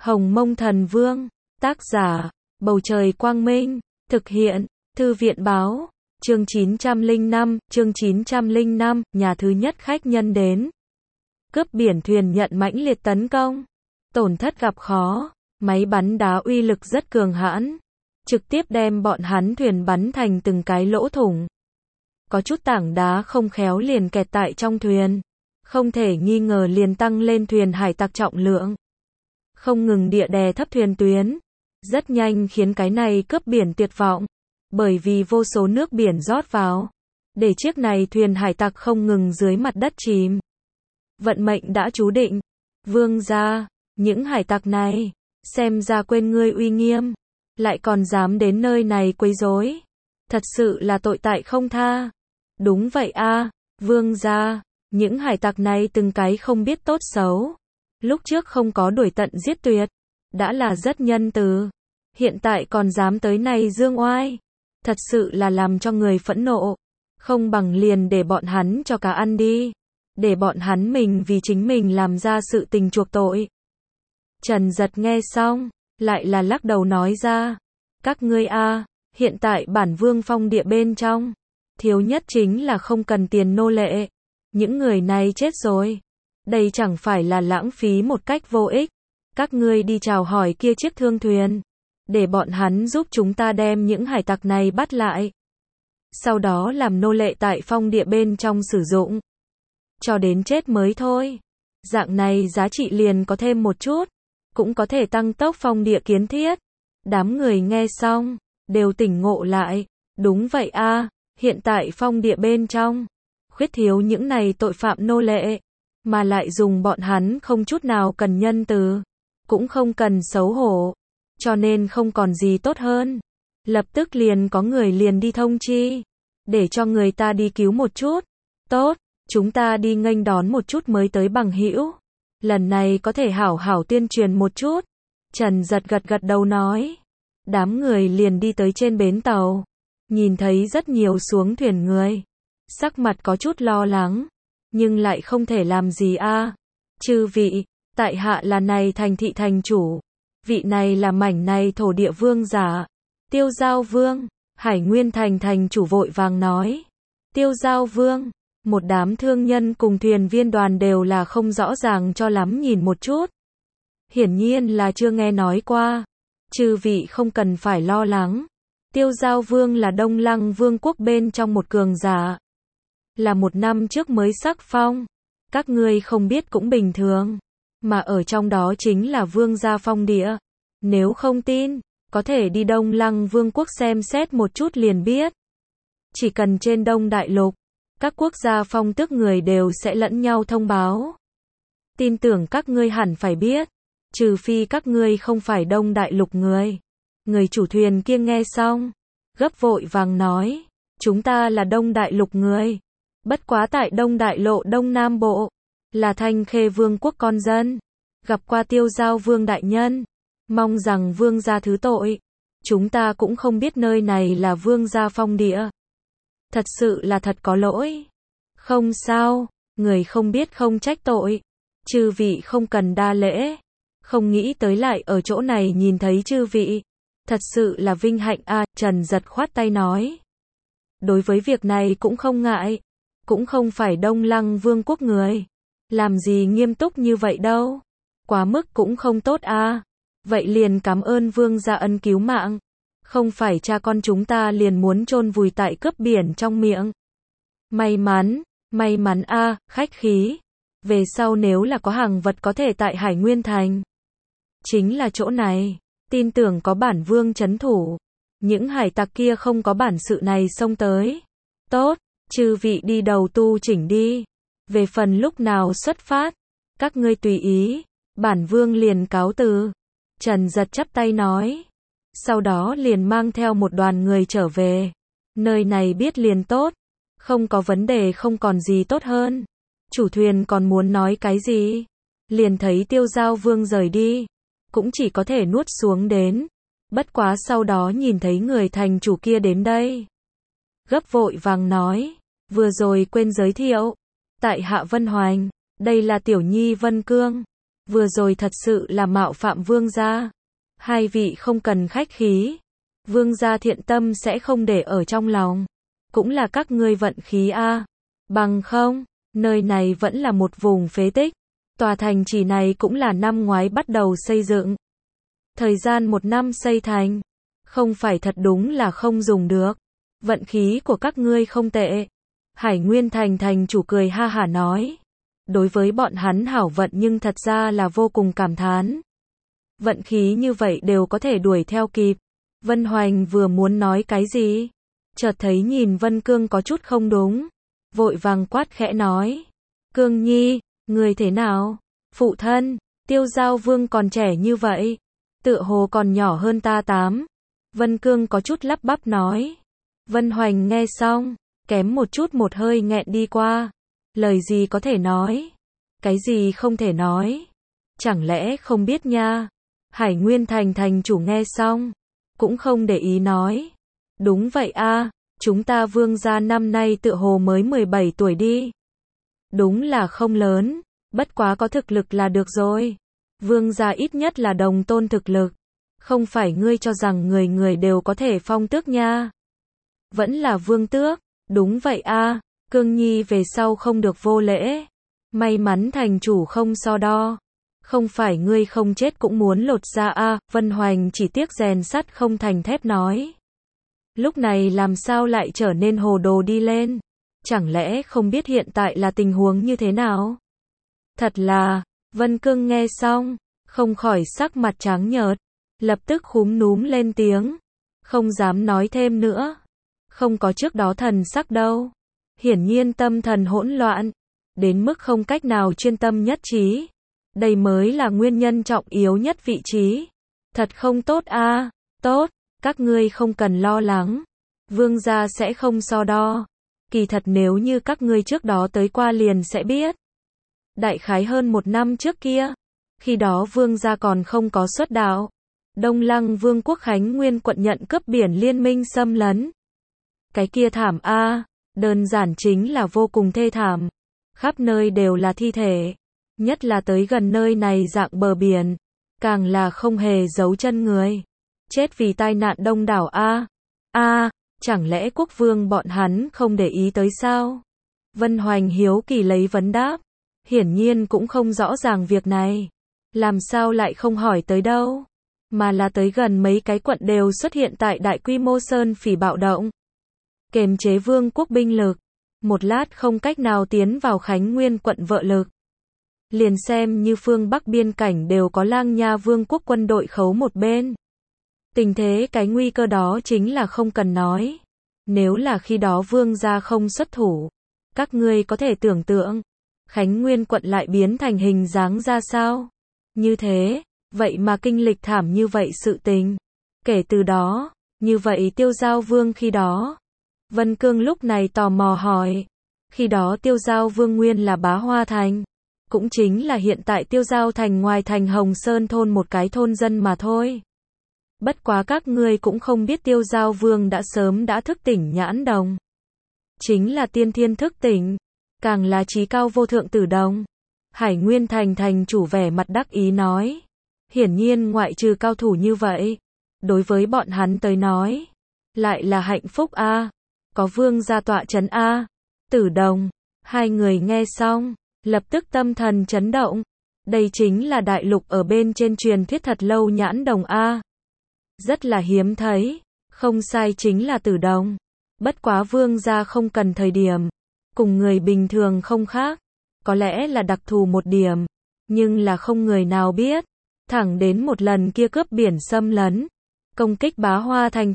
Hồng Mông Thần Vương, tác giả, Bầu Trời Quang Minh, thực hiện, Thư viện Báo, chương 905, nhà thứ nhất khách nhân đến. Cướp biển thuyền nhận mãnh liệt tấn công, tổn thất gặp khó, máy bắn đá uy lực rất cường hãn, trực tiếp đem bọn hắn thuyền bắn thành từng cái lỗ thủng. Có chút tảng đá không khéo liền kẹt tại trong thuyền, không thể nghi ngờ liền tăng lên thuyền hải tặc trọng lượng. Không ngừng địa đè thấp thuyền tuyến, rất nhanh khiến cái này cướp biển tuyệt vọng, bởi vì vô số nước biển rót vào, để chiếc này thuyền hải tặc không ngừng dưới mặt đất chìm. Vận mệnh đã chú định, vương gia, những hải tặc này, xem ra quên ngươi uy nghiêm, lại còn dám đến nơi này quấy rối, thật sự là tội tại không tha. Đúng vậy a, vương gia, những hải tặc này từng cái không biết tốt xấu, lúc trước không có đuổi tận giết tuyệt, đã là rất nhân từ, hiện tại còn dám tới này dương oai, thật sự là làm cho người phẫn nộ, không bằng liền để bọn hắn cho cá ăn đi, để bọn hắn mình vì chính mình làm ra sự tình chuộc tội. Trần Giật nghe xong, lại là lắc đầu nói ra, các ngươi a, hiện tại bản vương phong địa bên trong, thiếu nhất chính là không cần tiền nô lệ, những người này chết rồi, đây chẳng phải là lãng phí một cách vô ích, các ngươi đi chào hỏi kia chiếc thương thuyền, để bọn hắn giúp chúng ta đem những hải tặc này bắt lại, sau đó làm nô lệ tại phong địa bên trong sử dụng, cho đến chết mới thôi, dạng này giá trị liền có thêm một chút, cũng có thể tăng tốc phong địa kiến thiết. Đám người nghe xong, đều tỉnh ngộ lại, đúng vậy a, hiện tại phong địa bên trong, khuyết thiếu những này tội phạm nô lệ, mà lại dùng bọn hắn không chút nào cần nhân từ, cũng không cần xấu hổ, cho nên không còn gì tốt hơn. Lập tức liền có người liền đi thông chi, để cho người ta đi cứu một chút. Tốt, chúng ta đi nghênh đón một chút mới tới bằng hữu. Lần này có thể hảo hảo tuyên truyền một chút. Trần Giật gật gật đầu nói. Đám người liền đi tới trên bến tàu, nhìn thấy rất nhiều xuống thuyền người, sắc mặt có chút lo lắng, nhưng lại không thể làm gì a. Chư vị, tại hạ là này thành thị thành chủ, vị này là mảnh này thổ địa vương giả, Tiêu Giao Vương. Hải Nguyên thành thành chủ vội vàng nói. Tiêu Giao Vương, một đám thương nhân cùng thuyền viên đoàn đều là không rõ ràng cho lắm nhìn một chút. Hiển nhiên là chưa nghe nói qua. Chư vị không cần phải lo lắng. Tiêu Giao Vương là Đông Lăng Vương quốc bên trong một cường giả, là một năm trước mới sắc phong. Các ngươi không biết cũng bình thường, mà ở trong đó chính là vương gia phong địa. Nếu không tin, có thể đi Đông Lăng Vương quốc xem xét một chút liền biết. Chỉ cần trên Đông Đại Lục, các quốc gia phong tước người đều sẽ lẫn nhau thông báo. Tin tưởng các ngươi hẳn phải biết, trừ phi các ngươi không phải Đông Đại Lục người. Người chủ thuyền kia nghe xong, gấp vội vàng nói, chúng ta là Đông Đại Lục người, bất quá tại Đông Đại Lộ Đông Nam Bộ, là Thanh Khê Vương quốc con dân, gặp qua Tiêu Giao Vương đại nhân, mong rằng vương gia thứ tội, chúng ta cũng không biết nơi này là vương gia phong địa. Thật sự là thật có lỗi. Không sao, người không biết không trách tội, chư vị không cần đa lễ, không nghĩ tới lại ở chỗ này nhìn thấy chư vị, thật sự là vinh hạnh a. Trần Giật khoát tay nói. Đối với việc này cũng không ngại, cũng không phải Đông Lăng Vương quốc người, làm gì nghiêm túc như vậy đâu, quá mức cũng không tốt a. Vậy liền cảm ơn vương gia ân cứu mạng, không phải cha con chúng ta liền muốn chôn vùi tại cướp biển trong miệng. May mắn a, khách khí. Về sau nếu là có hàng vật có thể tại Hải Nguyên thành, chính là chỗ này, tin tưởng có bản vương trấn thủ, những hải tặc kia không có bản sự này xông tới. Tốt, chư vị đi đầu tu chỉnh đi, về phần lúc nào xuất phát, các ngươi tùy ý, bản vương liền cáo từ. Trần Giật chắp tay nói, sau đó liền mang theo một đoàn người trở về. Nơi này biết liền tốt, không có vấn đề, không còn gì tốt hơn. Chủ thuyền còn muốn nói cái gì, liền thấy Tiêu Giao Vương rời đi, cũng chỉ có thể nuốt xuống đến. Bất quá sau đó nhìn thấy người thành chủ kia đến đây, gấp vội vàng nói, vừa rồi quên giới thiệu, tại hạ Vân Hoành, đây là tiểu nhi Vân Cương. vừa rồi thật sự là mạo phạm vương gia. Hai vị không cần khách khí. Vương gia thiện tâm sẽ không để ở trong lòng. Cũng là các ngươi vận khí a. Bằng không, nơi này vẫn là một vùng phế tích. Tòa thành trì này cũng là năm ngoái bắt đầu xây dựng. Thời gian 1 năm xây thành. Không phải thật đúng là không dùng được. Vận khí của các ngươi không tệ. Hải Nguyên Thành thành chủ cười ha hả nói. Đối với bọn hắn hảo vận nhưng thật ra là vô cùng cảm thán. Vận khí như vậy đều có thể đuổi theo kịp. Vân Hoành vừa muốn nói cái gì, chợt thấy nhìn Vân Cương có chút không đúng. Vội vàng quát khẽ nói. Cương Nhi, người thế nào? Phụ thân, Tiêu Giao Vương còn trẻ như vậy. Tựa hồ còn nhỏ hơn ta 8. Vân Cương có chút lắp bắp nói. Vân Hoành nghe xong, kém một chút một hơi nghẹn đi qua. Lời gì có thể nói? Cái gì không thể nói? Chẳng lẽ không biết nha? Hải Nguyên Thành thành chủ nghe xong, cũng không để ý nói. Đúng vậy a, chúng ta vương gia năm nay tựa hồ mới 17 tuổi đi. Đúng là không lớn, bất quá có thực lực là được rồi. Vương gia ít nhất là đồng tôn thực lực. Không phải ngươi cho rằng người người đều có thể phong tước nha. Vẫn là vương tước, đúng vậy a, Cương Nhi về sau không được vô lễ. May mắn thành chủ không so đo. Không phải ngươi không chết cũng muốn lột ra a, Vân Hoành chỉ tiếc rèn sắt không thành thép nói. Lúc này làm sao lại trở nên hồ đồ đi lên? Chẳng lẽ không biết hiện tại là tình huống như thế nào? Thật là, Vân Cương nghe xong, không khỏi sắc mặt trắng nhợt, lập tức khúm núm lên tiếng, không dám nói thêm nữa. Không có trước đó thần sắc đâu. Hiển nhiên tâm thần hỗn loạn, đến mức không cách nào chuyên tâm nhất trí. Đây mới là nguyên nhân trọng yếu nhất vị trí. Thật không tốt a. Tốt, các ngươi không cần lo lắng. Vương gia sẽ không so đo. Kỳ thật nếu như các ngươi trước đó tới qua liền sẽ biết. Đại khái hơn 1 năm trước kia, khi đó vương gia còn không có xuất đạo. Đông Lăng Vương quốc Khánh Nguyên quận nhận cướp biển liên minh xâm lấn. Cái kia thảm a, đơn giản chính là vô cùng thê thảm. Khắp nơi đều là thi thể. Nhất là tới gần nơi này dạng bờ biển, càng là không hề giấu chân người. Chết vì tai nạn đông đảo a. Chẳng lẽ quốc vương bọn hắn không để ý tới sao? Vân Hoành hiếu kỳ lấy vấn đáp. Hiển nhiên cũng không rõ ràng việc này. Làm sao lại không hỏi tới đâu? Mà là tới gần mấy cái quận đều xuất hiện tại đại quy mô sơn phỉ bạo động. Kềm chế vương quốc binh lực. Một lát không cách nào tiến vào Khánh Nguyên quận vợ lực. Liền xem như phương Bắc biên cảnh đều có Lang Nha Vương quốc quân đội khấu một bên. Tình thế cái nguy cơ đó chính là không cần nói. Nếu là khi đó vương gia không xuất thủ, các ngươi có thể tưởng tượng, Khánh Nguyên quận lại biến thành hình dáng ra sao? Như thế, vậy mà kinh lịch thảm như vậy sự tình. Kể từ đó, như vậy Tiêu Giao Vương khi đó. Vân Cương lúc này tò mò hỏi. Khi đó Tiêu Giao Vương nguyên là Bá Hoa Thành. Cũng chính là hiện tại Tiêu Giao Thành ngoài thành Hồng Sơn thôn một cái thôn dân mà thôi. Bất quá các ngươi cũng không biết Tiêu Giao Vương đã sớm đã thức tỉnh nhãn đồng. Chính là tiên thiên thức tỉnh. Càng là trí cao vô thượng tử đồng. Hải Nguyên Thành thành chủ vẻ mặt đắc ý nói. Hiển nhiên ngoại trừ cao thủ như vậy, đối với bọn hắn tới nói, lại là hạnh phúc a. Có vương gia tọa trấn a. Tử đồng, hai người nghe xong, lập tức tâm thần chấn động. Đây chính là đại lục ở bên trên truyền thuyết thật lâu nhãn đồng a. Rất là hiếm thấy, không sai chính là tử đồng. Bất quá vương gia không cần thời điểm, cùng người bình thường không khác, có lẽ là đặc thù một điểm, nhưng là không người nào biết. Thẳng đến một lần kia cướp biển xâm lấn, công kích Bá Hoa Thành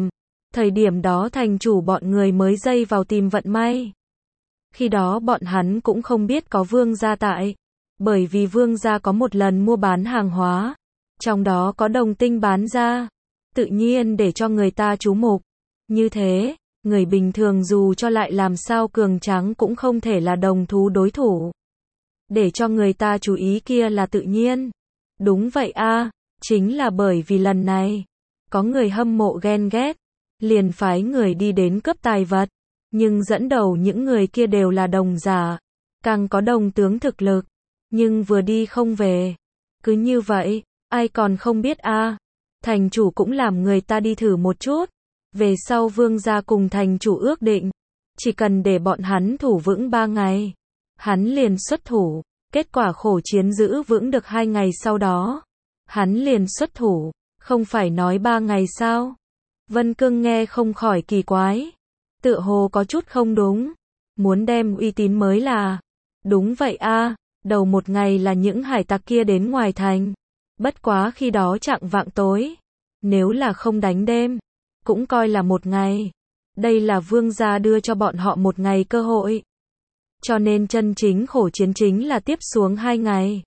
thời điểm đó thành chủ bọn người mới dây vào tìm vận may. Khi đó bọn hắn cũng không biết có vương gia tại, bởi vì vương gia có một lần mua bán hàng hóa, trong đó có đồng tinh bán ra, tự nhiên để cho người ta chú mục. Như thế, người bình thường dù cho lại làm sao cường tráng cũng không thể là đồng thú đối thủ. Để cho người ta chú ý kia là tự nhiên. Đúng vậy a, chính là bởi vì lần này, có người hâm mộ ghen ghét, liền phái người đi đến cướp tài vật, nhưng dẫn đầu những người kia đều là đồng giả, càng có đồng tướng thực lực, nhưng vừa đi không về. Cứ như vậy, ai còn không biết a. Thành chủ cũng làm người ta đi thử một chút. Về sau vương gia cùng thành chủ ước định, chỉ cần để bọn hắn thủ vững 3 ngày, hắn liền xuất thủ. Kết quả khổ chiến giữ vững được 2 ngày sau đó, hắn liền xuất thủ, không phải nói 3 ngày sao? Vân Cương nghe không khỏi kỳ quái, tựa hồ có chút không đúng, muốn đem uy tín mới là. Đúng vậy a, đầu một ngày là những hải tặc kia đến ngoài thành, bất quá khi đó chạng vạng tối, nếu là không đánh đêm, cũng coi là một ngày. Đây là vương gia đưa cho bọn họ một ngày cơ hội. Cho nên chân chính khổ chiến chính là tiếp xuống 2 ngày.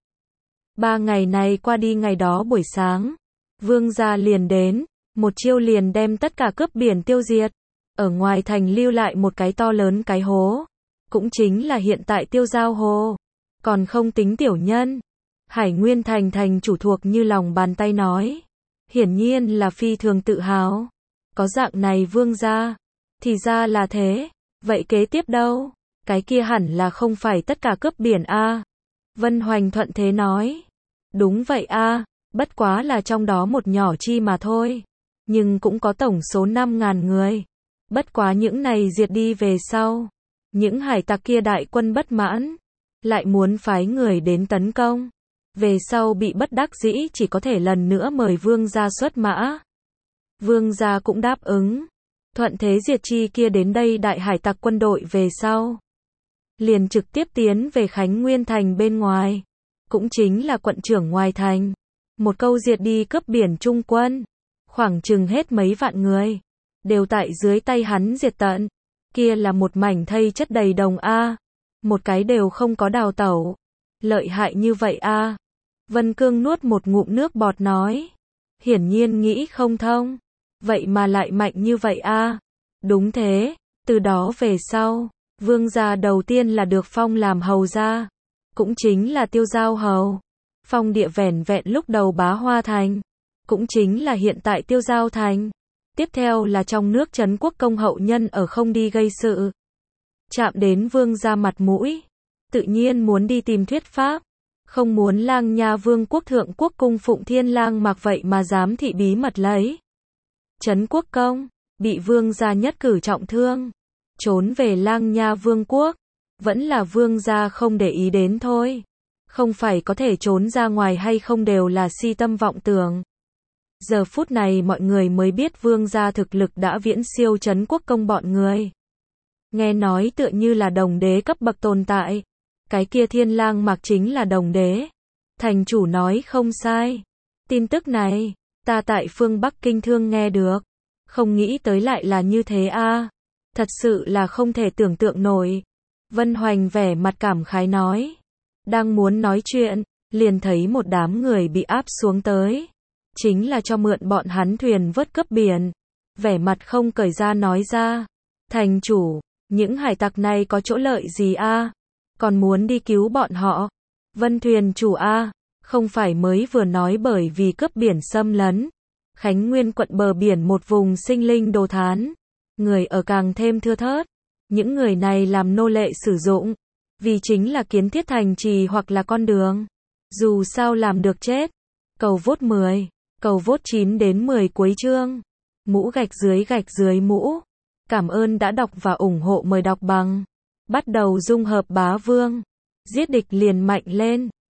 3 ngày này qua đi, ngày đó buổi sáng, vương gia liền đến, một chiêu liền đem tất cả cướp biển tiêu diệt. Ở ngoài thành lưu lại một cái to lớn cái hố, cũng chính là hiện tại Tiêu Giao Hồ. Còn không tính tiểu nhân, Hải Nguyên Thành thành chủ thuộc như lòng bàn tay nói. Hiển nhiên là phi thường tự hào. Có dạng này vương gia, thì ra là thế. Vậy kế tiếp đâu? Cái kia hẳn là không phải tất cả cướp biển a. Vân Hoành thuận thế nói. Đúng vậy a, bất quá là trong đó một nhỏ chi mà thôi. Nhưng cũng có tổng số 5.000 người. Bất quá những này diệt đi về sau, những hải tặc kia đại quân bất mãn, lại muốn phái người đến tấn công. Về sau bị bất đắc dĩ chỉ có thể lần nữa mời vương gia xuất mã. Vương gia cũng đáp ứng. Thuận thế diệt chi kia đến đây đại hải tặc quân đội về sau, liền trực tiếp tiến về Khánh Nguyên Thành bên ngoài, cũng chính là quận trưởng ngoài thành. Một câu diệt đi cướp biển trung quân, khoảng chừng hết mấy vạn người, đều tại dưới tay hắn diệt tận. Kia là một mảnh thây chất đầy đồng a, một cái đều không có đào tẩu. Lợi hại như vậy a. Vân Cương nuốt một ngụm nước bọt nói, hiển nhiên nghĩ không thông, vậy mà lại mạnh như vậy a. Đúng thế, từ đó về sau, vương gia đầu tiên là được phong làm hầu gia, cũng chính là Tiêu Giao Hầu. Phong địa vẻn vẹn lúc đầu Bá Hoa Thành, cũng chính là hiện tại Tiêu Giao Thành. Tiếp theo là trong nước trấn quốc công hậu nhân ở không đi gây sự. Chạm đến vương gia mặt mũi, tự nhiên muốn đi tìm thuyết pháp. Không muốn Lang Nha Vương quốc thượng quốc cung phụng Thiên Lang Mạc vậy mà dám thị bí mật lấy. Trấn quốc công, bị vương gia nhất cử trọng thương, trốn về Lang Nha Vương quốc. Vẫn là vương gia không để ý đến thôi. Không phải có thể trốn ra ngoài hay không đều là si tâm vọng tưởng. Giờ phút này mọi người mới biết vương gia thực lực đã viễn siêu trấn quốc công bọn người. Nghe nói tựa như là đồng đế cấp bậc tồn tại. Cái kia Thiên Lang Mạc chính là đồng đế. Thành chủ nói không sai. Tin tức này, ta tại phương Bắc Kinh Thương nghe được. Không nghĩ tới lại là như thế a. Thật sự là không thể tưởng tượng nổi. Vân Hoành vẻ mặt cảm khái nói. Đang muốn nói chuyện, liền thấy một đám người bị áp xuống tới. Chính là cho mượn bọn hắn thuyền vớt cướp biển. Vẻ mặt không cởi ra nói ra. Thành chủ, những hải tặc này có chỗ lợi gì a? Còn muốn đi cứu bọn họ. Vân thuyền chủ a, không phải mới vừa nói bởi vì cướp biển xâm lấn. Khánh Nguyên quận bờ biển một vùng sinh linh đồ thán. Người ở càng thêm thưa thớt. Những người này làm nô lệ sử dụng. Vì chính là kiến thiết thành trì hoặc là con đường. Dù sao làm được chết. Cầu vốt 10. Cầu vốt 9 đến 10 cuối chương. Mũ gạch dưới mũ. Cảm ơn đã đọc và ủng hộ, mời đọc bằng. Bắt đầu dung hợp bá vương. Giết địch liền mạnh lên.